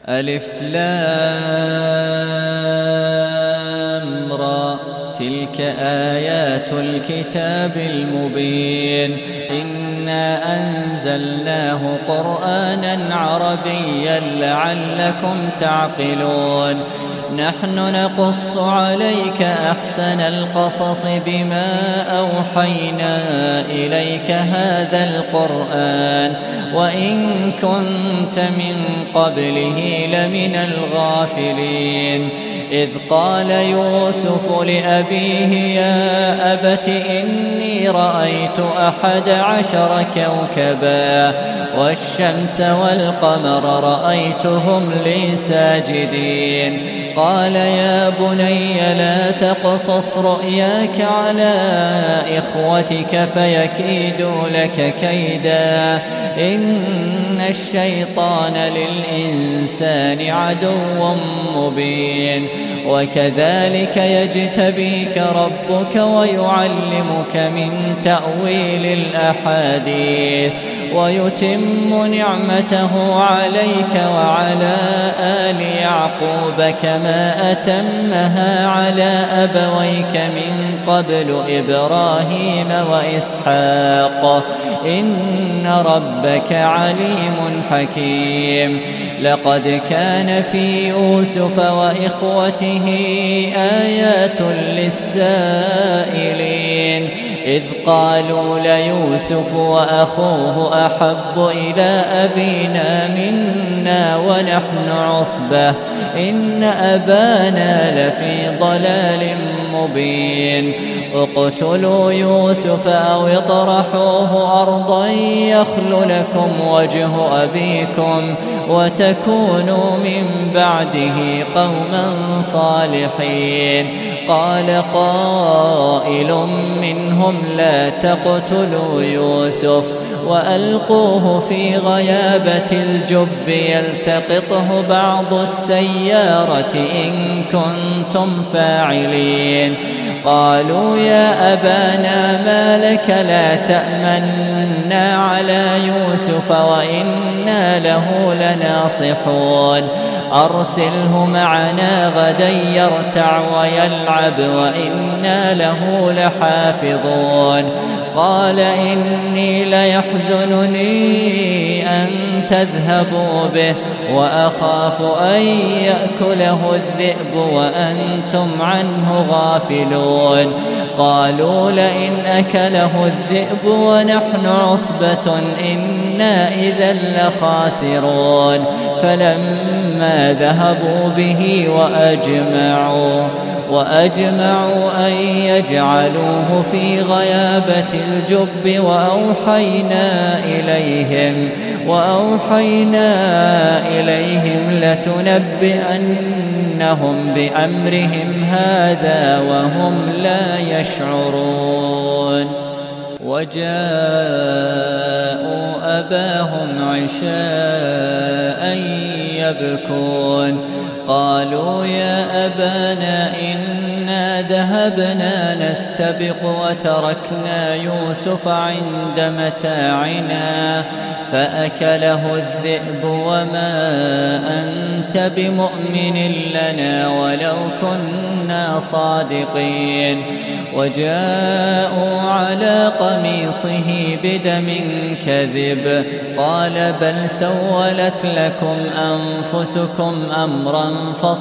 ألف لام را تلك آيات الكتاب المبين إنا أنزلناه قرآنا عربيا لعلكم تعقلون نحن نقص عليك أحسن القصص بما أوحينا إليك هذا القرآن وإن كنت من قبله لمن الغافلين إذ قال يوسف لأبيه يا أبت إني رأيت 11 كوكبا والشمس والقمر رأيتهم لي ساجدين قال يا بني لا تقصص رؤياك على إخوتك فيكيدوا لك كيدا إن الشيطان للإنسان عدو مبين وكذلك يجتبيك ربك ويعلمك من تأويل الأحاديث ويتم نعمته عليك وعلى آل يعقوب كما أتمها على أبويك من قبل إبراهيم وإسحاق إن ربك عليم حكيم لقد كان في يوسف وإخوته آيات للسائلين إذ قالوا ليوسف وأخوه أحب إلى أبينا منا ونحن عصبة إن أبانا لفي ضلال مبين اقتلوا يوسف أو اطرحوه أرضا يخل لكم وجه أبيكم وتكونوا من بعده قوما صالحين قال قائل منهم لا تقتلوا يوسف وألقوه في غيابة الجب يلتقطه بعض السيارة إن كنتم فاعلين قالوا يا أبانا ما لك لا تأمنا على يوسف وإنا له لناصحون أرسله معنا غدا يرتع ويلعب وإنا له لحافظون قال إني ليحزنني أن تذهبوا به وأخاف أن يأكله الذئب وأنتم عنه غافلون قالوا لئن أكله الذئب ونحن عصبة إنا إذا لخاسرون فلما ذهبوا به وأجمعوا أن يجعلوه في غيابة الجب وأوحينا إليهم لتنبئنهم بأمرهم هذا وهم لا يشعرون وجاءوا أباهم عشاء يبكون قالوا يا أبانا إنا ذهبنا نستبق وتركنا يوسف عند متاعنا فأكله الذئب وما أنت بمؤمن لنا ولو كنا صادقين وجاءوا على قميصه بدم كذب قال بل سولت لكم أنفسكم أمرا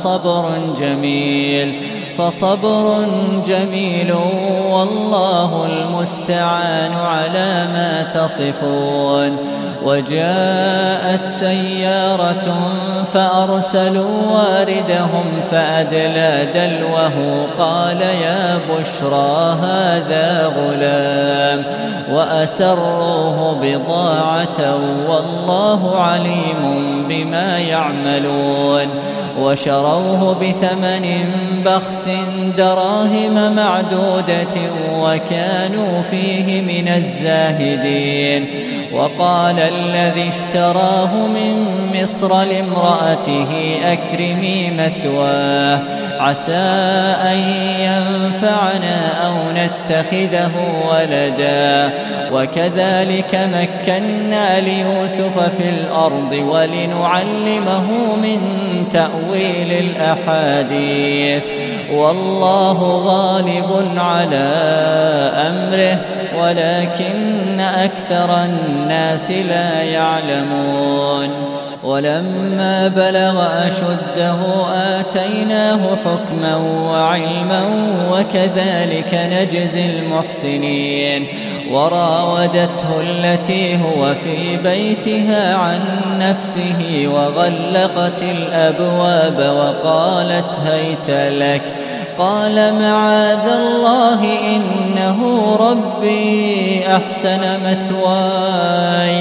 فصبر جميل والله المستعان على ما تصفون وجاءت سيارة فأرسلوا واردهم فأدلى دلوه قال يا بشرى هذا غلام وأسروه بضاعة والله عليم بما يعملون وشروه بثمن بخس دراهم معدودة وكانوا فيه من الزاهدين وقال الذي اشتراه من مصر لامرأته امرأته أكرمي مثواه عسى أن ينفعنا أو نتخذه ولدا. وكذلك مكنا ليوسف في الأرض ولنعلمه من تأويل الأحاديث والله غالب على أمره ولكن أكثر الناس لا يعلمون. ولما بلغ أشده آتيناه حكما وعلما وكذلك نجزي المحسنين. وراودته التي هو في بيتها عن نفسه وغلقت الأبواب وقالت هيت لك قال معاذ الله إنه ربي أحسن مثواي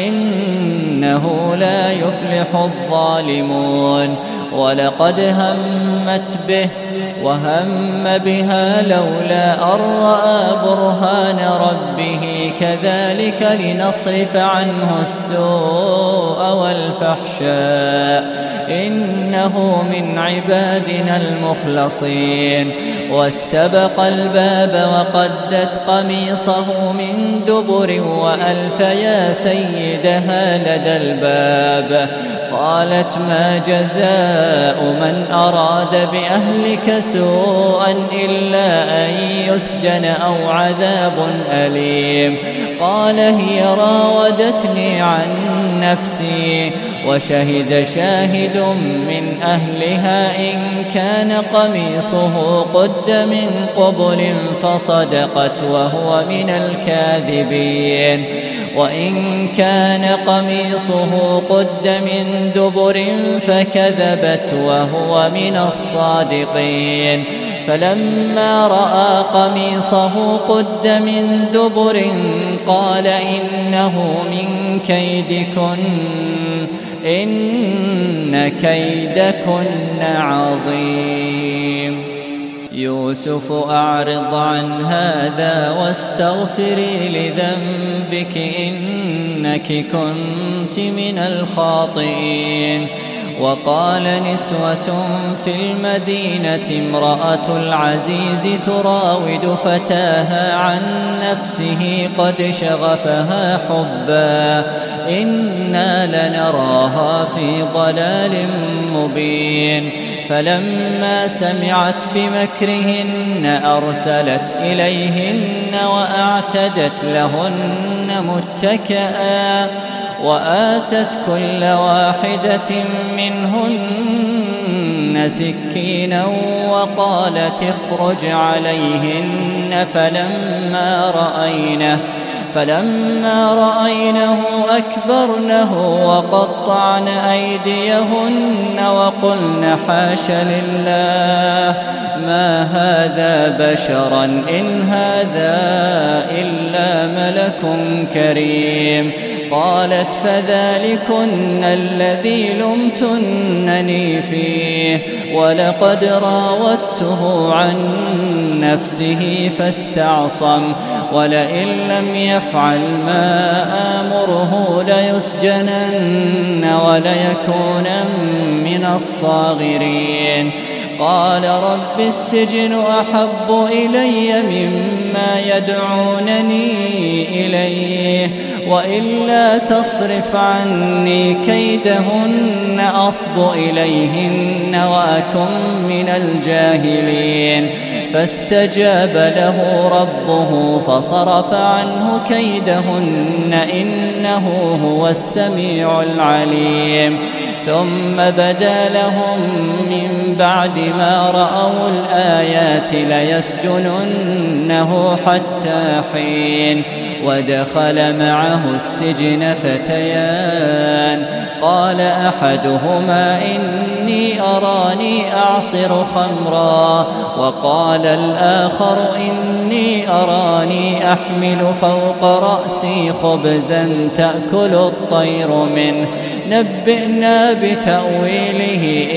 إنه لا يفلح الظالمون. ولقد همت به وهم بها لولا أن رأى برهان ربه كذلك لنصرف عنه السوء والفحشاء إنه من عبادنا المخلصين. واستبق الباب وقدت قميصه من دبر وألف يا سيدها لدى الباب. قالت ما جزاء من أراد بأهلك سوءا إلا أن يسجن أو عذاب أليم. قال هي راودتني عن نفسي وشهد شاهد من أهلها إن كان قميصه قد من قبل فصدقت وهو من الكاذبين وإن كان قميصه قد من دبر فكذبت وهو من الصادقين. فلما رأى قميصه قد من دبر قال إنه من كيدكن إن كيدكن عظيم. يوسف أعرض عن هذا واستغفري لذنبك إنك كنت من الخاطئين. وقال نسوة في المدينة امرأة العزيز تراود فتاها عن نفسه قد شغفها حبا إنا لنراها في ضلال مبين. فلما سمعت بمكرهن أرسلت إليهن وأعتدت لهن متكئا وآتت كل واحدة منهن سكينا وقالت اخرج عليهن. فلما رأينه أكبرنه وقطعن أيديهن وقلن حاش لله ما هذا بشرا إن هذا إلا ملك كريم. قالت فذلكن الذي لمتنني فيه ولقد راودته عن نفسه فاستعصم ولئن لم يفعل ما آمره ليسجنن وليكونن من الصاغرين. قال رب السجن أحب إلي مما يدعونني إليه وإلا تصرف عني كيدهن أصب إليهن وأكن من الجاهلين. فاستجاب له ربه فصرف عنه كيدهن إنه هو السميع العليم. ثم بدا لهم من بعد ما رأوا الآيات ليسجننه حتى حين. ودخل معه السجن فتيان قال أحدهما إني أراني أعصر خمرا وقال الآخر إني أراني أحمل فوق رأسي خبزا تأكل الطير منه نبئنا بتأويله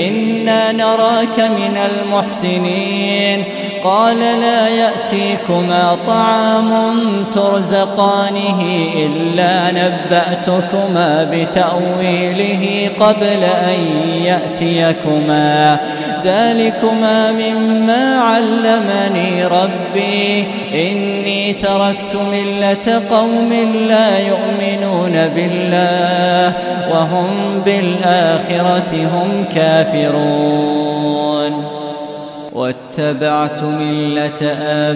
إنا نراك من المحسنين. قال لا يأتيكما طعام ترزقانه إلا نبأتكما بتأويله قبل أن يأتيكما، ذلكما مما علمني ربي، إني تركت ملة قوم لا يؤمنون بالله وهم بالآخرة هم كافرون. واتبعت ملة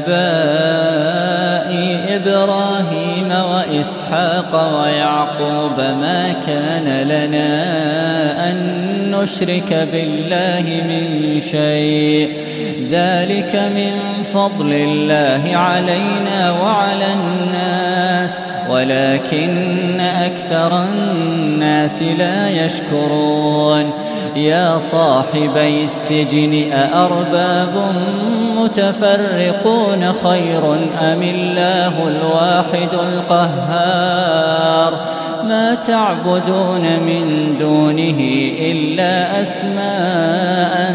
آبائي إبراهيم وإسحاق ويعقوب ما كان لنا أن نشرك بالله من شيء، ذلك من فضل الله علينا وعلى الناس ولكن أكثر الناس لا يشكرون. يا صاحبي السجن أأرباب متفرقون خير أم الله الواحد القهار؟ ما تعبدون من دونه إلا أسماء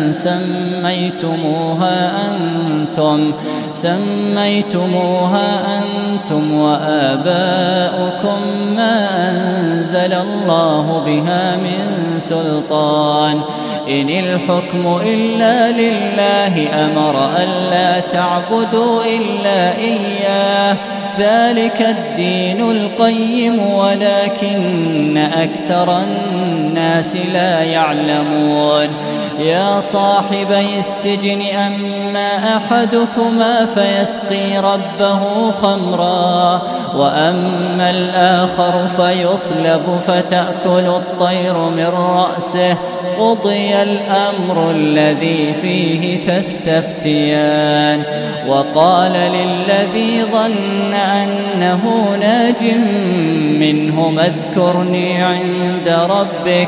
سميتموها أنتم وآباؤكم ما أنزل الله بها من سلطان، إن الحكم إلا لله أمر ألا تعبدوا إلا إياه، ذلك الدين القيم ولكن أكثر الناس لا يعلمون. يا صاحبي السجن أما أحدكما فيسقي ربه خمرا وأما الآخر فيصلب فتأكل الطير من رأسه، قضي الأمر الذي فيه تستفتيان. وقال للذي ظن أنه ناج منه اذكرني عند ربك،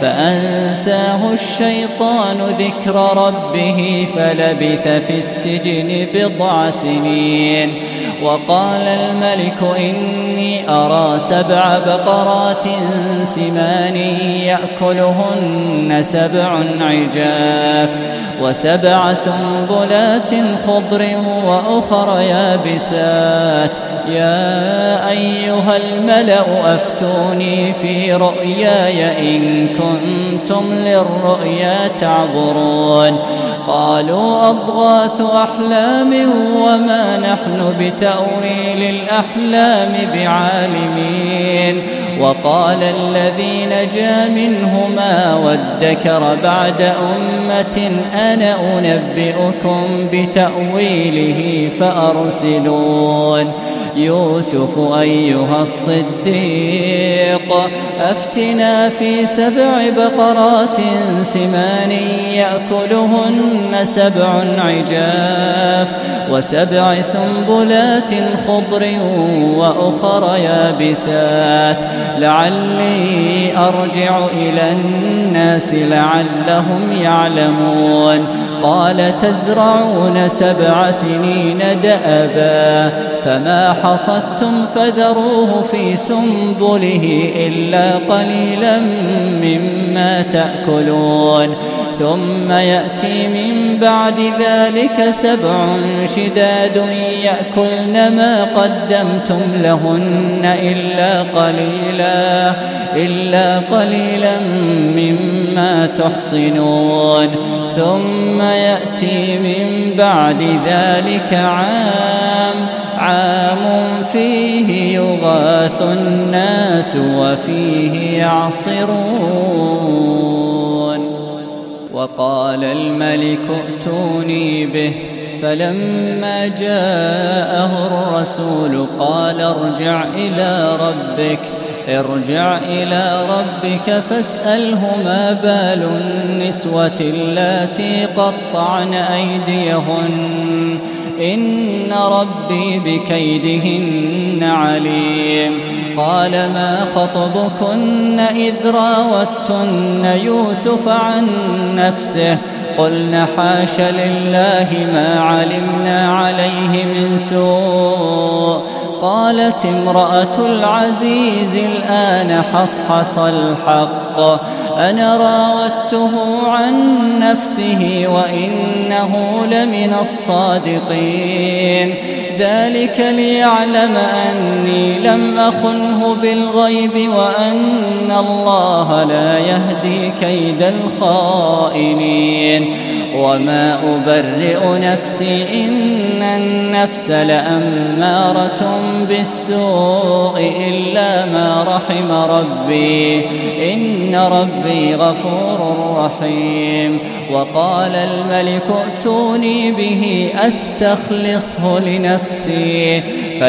فأنساه الشيطان ذكر ربه فلبث في السجن 9 سنين. وقال الملك إني أرى 7 بقرات سمان يأكلهن 7 عجاف و7 سنبلات خضر وأخر يابسات، يا أيها الملأ أفتوني في رؤياي إن كنتم للرؤيا تعبرون. قالوا أضغاث أحلام وما نحن بتأويل الأحلام بعالمين. وقال الذي نجا منهما وادكر بعد أمة أنا أنبئكم بتأويله فأرسلون. يوسف أيها الصديق أفتنا في 7 بقرات سمان يأكلهن 7 عجاف و7 سنبلات خضر وأخر يابسات، لعلي أرجع إلى الناس لعلهم يعلمون. قال تزرعون 7 سنين دأبا فما حصدتم فذروه في سنبله إلا قليلا مما تأكلون، ثم يأتي من بعد ذلك 7 شداد يأكلن ما قدمتم لهن إلا قليلا مما تحصنون، ثم يأتي من بعد ذلك عام فيه يغاث الناس وفيه يعصرون. وقال الملك ائتوني به، فلما جاءه الرسول قال ارجع إلى ربك فاسأله ما بال النسوة اللاتي قطعن أيديهن إن ربي بكيدهن عليم. قال ما خطبكن إذ راوتن يوسف عن نفسه قلن حاش لله ما علمنا عليه من سوء. وقالت امرأة العزيز الآن حصحص الحق أنا راودته عن نفسه وإنه لمن الصادقين ذلك ليعلم أني لم أخنه بالغيب وأن الله لا يهدي كيد الخائنين وما أبرئ نفسي إن النفس لأمارة بالسوء إلا ما رحم ربي إن ربي غفور رحيم وقال الملك ائتوني به أستخلصه لنفسي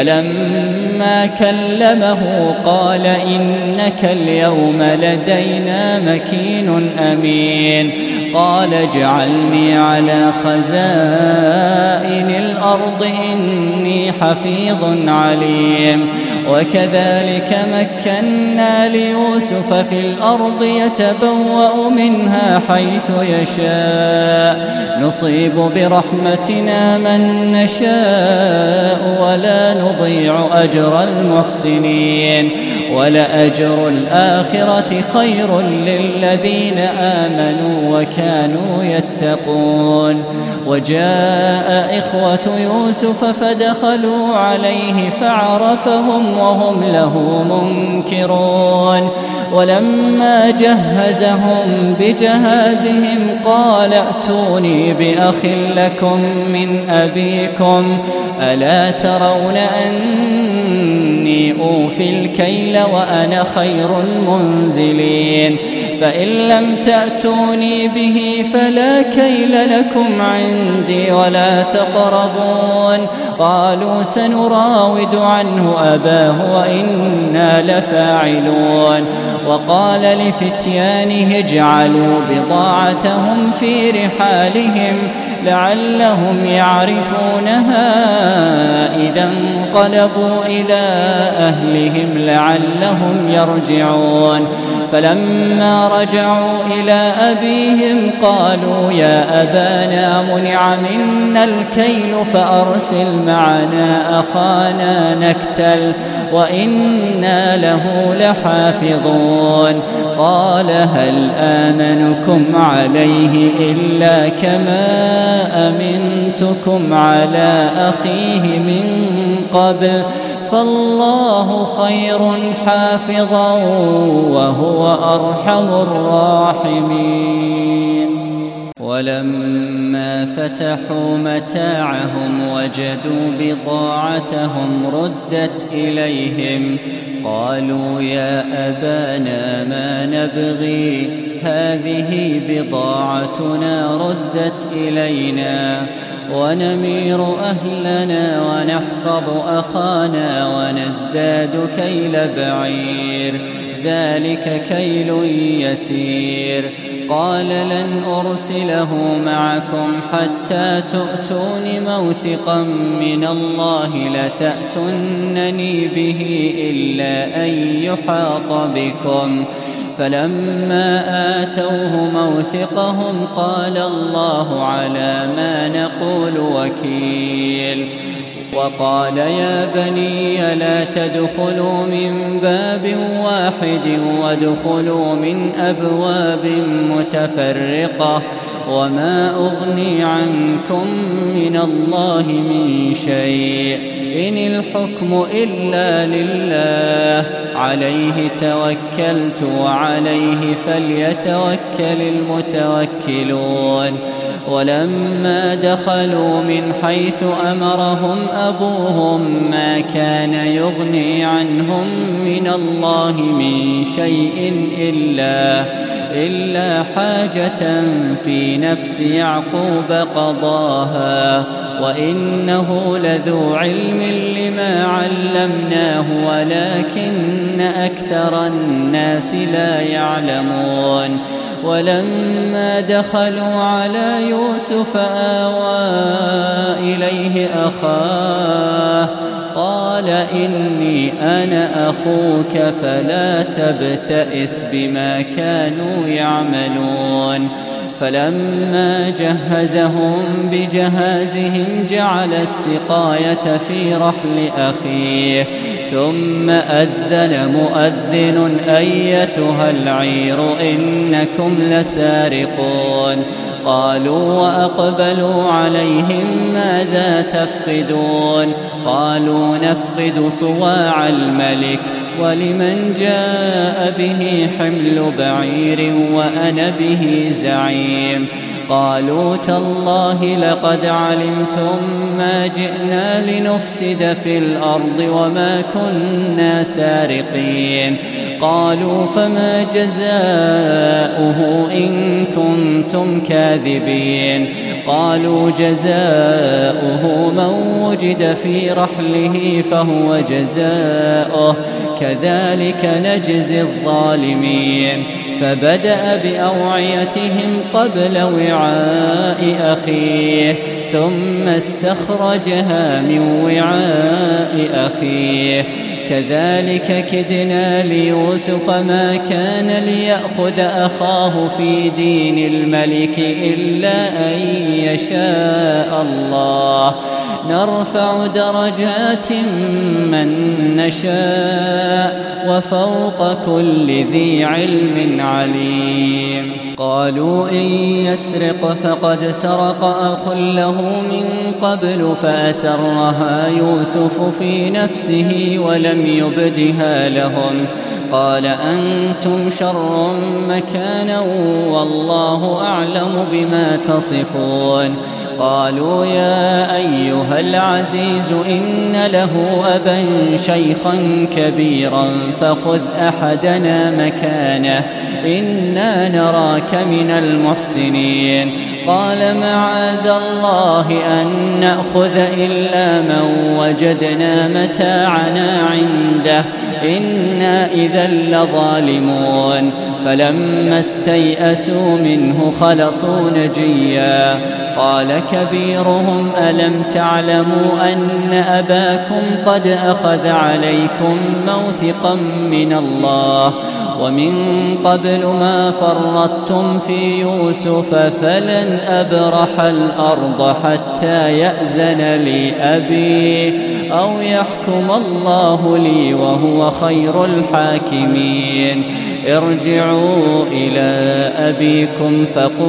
فلما كلمه قال إنك اليوم لدينا مكين أمين قال اجعلني على خزائن الأرض إني حفيظ عليم وكذلك مكنا ليوسف في الأرض يتبوأ منها حيث يشاء نصيب برحمتنا من نشاء ولا نضيع أجر المحسنين ولأجر الآخرة خير للذين آمنوا وكانوا يتقون وجاء إخوة يوسف فدخلوا عليه فعرفهم وهم له منكرون ولما جهزهم بجهازهم قال ائتوني بأخ لكم من أبيكم ألا ترون أني أوفي الكيل وأنا خير المنزلين فإن لم تأتوني به فلا كيل لكم عندي ولا تقربون قالوا سنراود عنه أباه وإنا لفاعلون وقال لفتيانه اجعلوا بضاعتهم في رحالهم لعلهم يعرفونها إذا انقلبوا إلى أهلهم لعلهم يرجعون فلما رجعوا إلى أبيهم قالوا يا أبانا منع منا الكيل فأرسل معنا أخانا نكتل وإنا له لحافظون قال هل آمنكم عليه إلا كما أمنتكم على أخيه من قبل فالله خير حافظا وهو أرحم الراحمين ولما فتحوا متاعهم وجدوا بضاعتهم ردت إليهم قالوا يا أبانا ما نبغي هذه بضاعتنا ردت إلينا ونمير أهلنا ونحفظ أخانا ونزداد كيل بعير ذلك كيل يسير قال لن أرسله معكم حتى تؤتون موثقا من الله لتأتونني به إلا أن يحاط بكم فلما آتوه موثقهم قال الله على ما نقول وكيل وقال يا بني لا تدخلوا من باب واحد وادخلوا من أبواب متفرقة وما أغني عنكم من الله من شيء إن الحكم إلا لله عليه توكلت وعليه فليتوكل المتوكلون ولما دخلوا من حيث أمرهم أبوهم ما كان يغني عنهم من الله من شيء إلا حاجة في نفس يعقوب قضاها وإنه لذو علم لما علمناه ولكن أكثر الناس لا يعلمون ولما دخلوا على يوسف آوى إليه أخاه قال إني أنا أخوك فلا تبتئس بما كانوا يعملون فلما جهزهم بجهازهم جعل السقاية في رحل أخيه ثم أذن مؤذن أيتها العير إنكم لسارقون قالوا وأقبلوا عليهم ماذا تفقدون قالوا نفقد صواع الملك ولمن جاء به حمل بعير وأنا به زعيم قالوا تالله لقد علمتم ما جئنا لنفسد في الأرض وما كنا سارقين قالوا فما جزاؤه إن كنتم كاذبين قالوا جزاؤه من وجد في رحله فهو جزاؤه كذلك نجزي الظالمين فبدأ بأوعيتهم قبل وعاء أخيه ثم استخرجها من وعاء أخيه كذلك كدنا ليوسف ما كان ليأخذ أخاه في دين الملك إلا أن يشاء الله نرفع درجات من نشاء وفوق كل ذي علم عليم قالوا إن يسرق فقد سرق أخ له من قبل فأسرها يوسف في نفسه ولم يبدها لهم قال أنتم شر مكانا والله أعلم بما تصفون قالوا يا أيها العزيز إن له أبا شيخا كبيرا فخذ أحدنا مكانه إنا نراك من المحسنين قال معاذ الله أن نأخذ إلا من وجدنا متاعنا عنده إنا إذا لظالمون فلما استيئسوا منه خلصوا نجيا قال كبيرهم ألم تعلموا أن أباكم قد أخذ عليكم موثقا من الله ومن قبل ما فرطتم في يوسف فلن أبرح الأرض حتى يأذن لي أبي أو يحكم الله لي وهو خير الحاكمين ارجعوا إلى أبيكم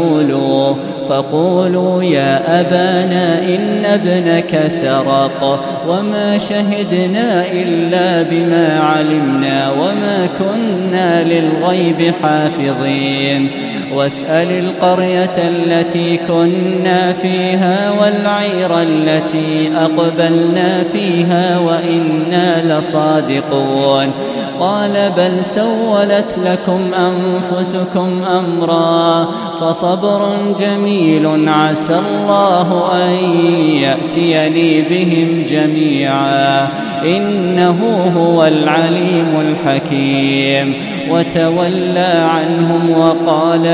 فقولوا يا أبانا إن ابنك سرق وما شهدنا إلا بما علمنا وما كنا للغيب حافظين واسأل القرية التي كنا فيها والعير التي أقبلنا فيها وإنا لصادقون قال بل سولت لكم أنفسكم أمرا فصبر جميل عسى الله أن يأتيني بهم جميعا إنه هو العليم الحكيم وتولى عنهم وقال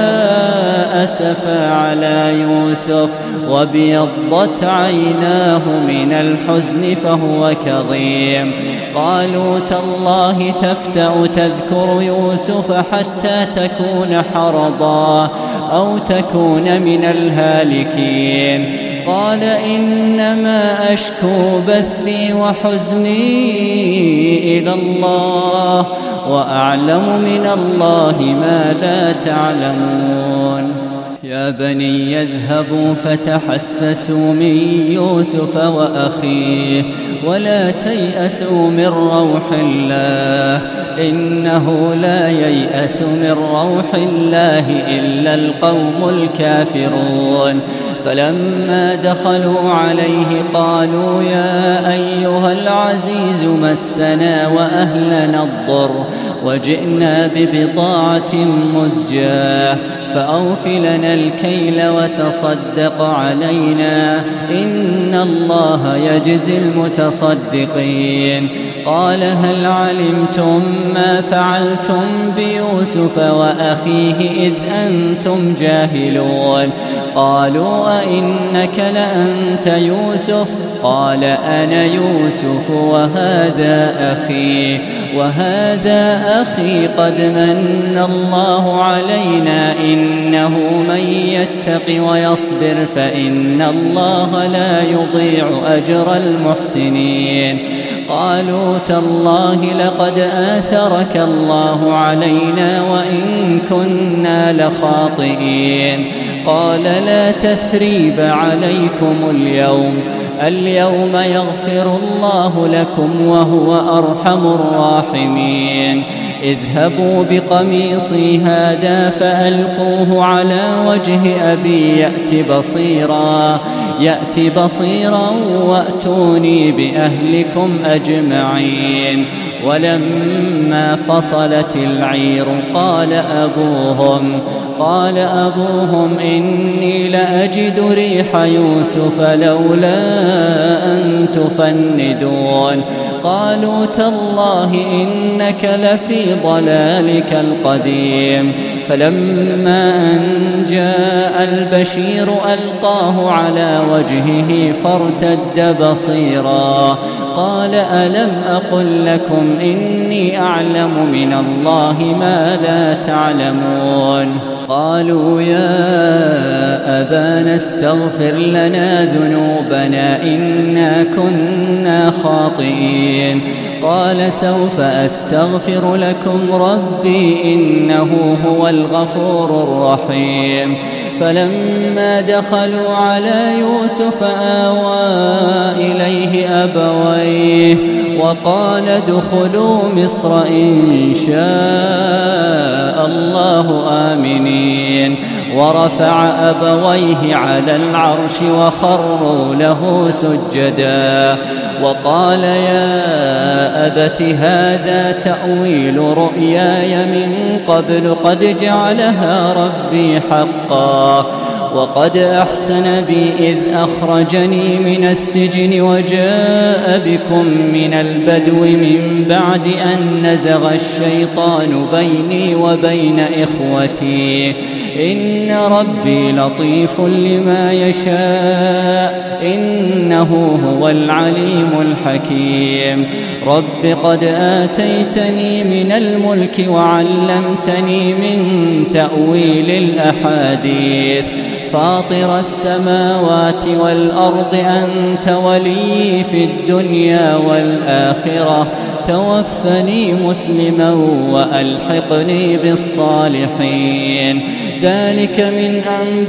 يا أسفا على يوسف وابيضت عيناه من الحزن فهو كظيم قالوا تالله تفتأ تذكر يوسف حتى تكون حرضا أو تكون من الهالكين قال إنما أشكو بثي وحزني إلى الله وأعلم من الله ما لا تعلمون يا بني يذهبوا فتحسسوا من يوسف وأخيه ولا تيأسوا من روح الله إنه لا ييأس من روح الله إلا القوم الكافرون فلما دخلوا عليه قالوا يا أيها العزيز مسنا وأهلنا الضر وجئنا ببضاعة مزجاة فأوف لنا الكيل وتصدق علينا إن الله يجزي المتصدقين قال هل علمتم ما فعلتم بيوسف وأخيه إذ أنتم جاهلون قالوا أئنك لأنت يوسف قال أنا يوسف وهذا أخي قد من الله علينا إنه من يتق ويصبر فإن الله لا يضيع أجر المحسنين قالوا تالله لقد آثرك الله علينا وإن كنا لخاطئين قال لا تثريب عليكم اليوم يغفر الله لكم وهو أرحم الراحمين اذهبوا بقميصي هذا فألقوه على وجه أبي يأت بصيرا وأتوني بأهلكم أجمعين ولما فصلت العير قال أبوهم إني لأجد ريح يوسف لولا أن تفندون قالوا تالله إنك لفي ضلالك القديم فلما أن جاء البشير ألقاه على وجهه فارتد بصيرا قال ألم أقل لكم إني أعلم من الله ما لا تعلمون قالوا يا أبانا استغفر لنا ذنوبنا إنا كنا خاطئين قال سوف أستغفر لكم ربي إنه هو الغفور الرحيم فلما دخلوا على يوسف آوى إليه أبويه وقال ادخلوا مصر إن شاء الله آمنين ورفع أبويه على العرش وخروا له سجدا وقال يا أبت هذا تأويل رؤياي من قبل قد جعلها ربي حقا وقد أحسن بي إذ أخرجني من السجن وجاء بكم من البدو من بعد أن نزغ الشيطان بيني وبين إخوتي إن ربي لطيف لما يشاء إنه هو العليم الحكيم رب قد آتيتني من الملك وعلمتني من تأويل الأحاديث فاطر السماوات والأرض أنت ولي في الدنيا والآخرة توفني مسلما وألحقني بالصالحين ذلك من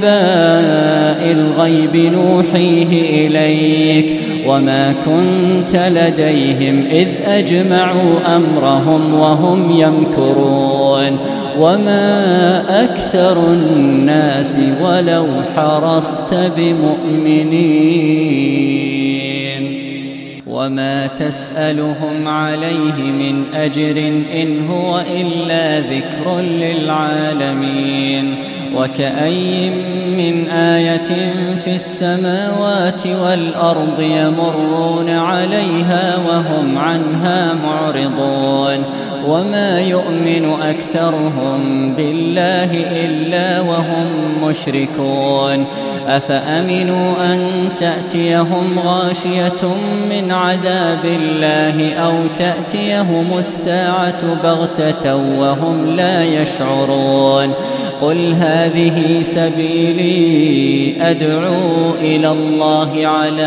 أنباء الغيب نوحيه إليك وما كنت لديهم إذ أجمعوا أمرهم وهم يمكرون وما أكثر الناس ولو حرصت بمؤمنين وما تسألهم عليه من أجر إن هو إلا ذكر للعالمين وكأي من آية في السماوات والأرض يمرون عليها وهم عنها معرضون وما يؤمن أكثرهم بالله إلا وهم مشركون أفأمنوا أن تأتيهم غاشية من عذاب الله أو تأتيهم الساعة بغتة وهم لا يشعرون قل هذه سبيلي أدعو إلى الله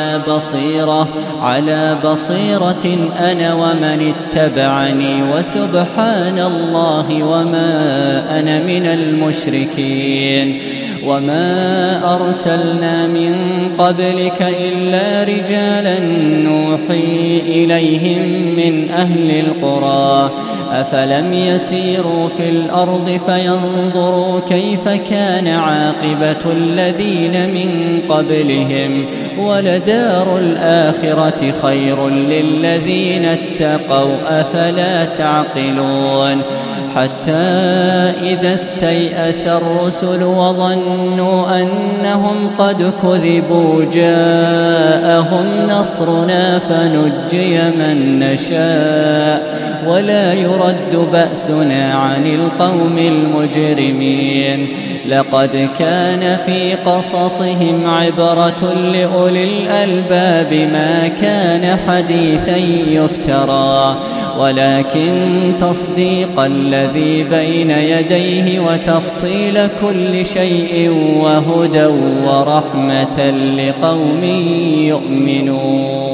على بصيرة أنا ومن اتبعني وسبحان الله وما أنا من المشركين وما أرسلنا من قبلك إلا رجالا نوحي إليهم من أهل القرى أفلم يسيروا في الأرض فينظروا كيف كان عاقبة الذين من قبلهم ولدار الآخرة خير للذين اتقوا أفلا تعقلون حتى إذا استيأس الرسل وظنوا أنهم قد كذبوا جاءهم نصرنا فنجي من نشاء ولا يرد بأسنا عن القوم المجرمين. لقد كان في قصصهم عبرة لأولي الألباب ما كان حديثا يفترى ولكن تصديق الذي بين يديه وتفصيل كل شيء وهدى ورحمة لقوم يؤمنون.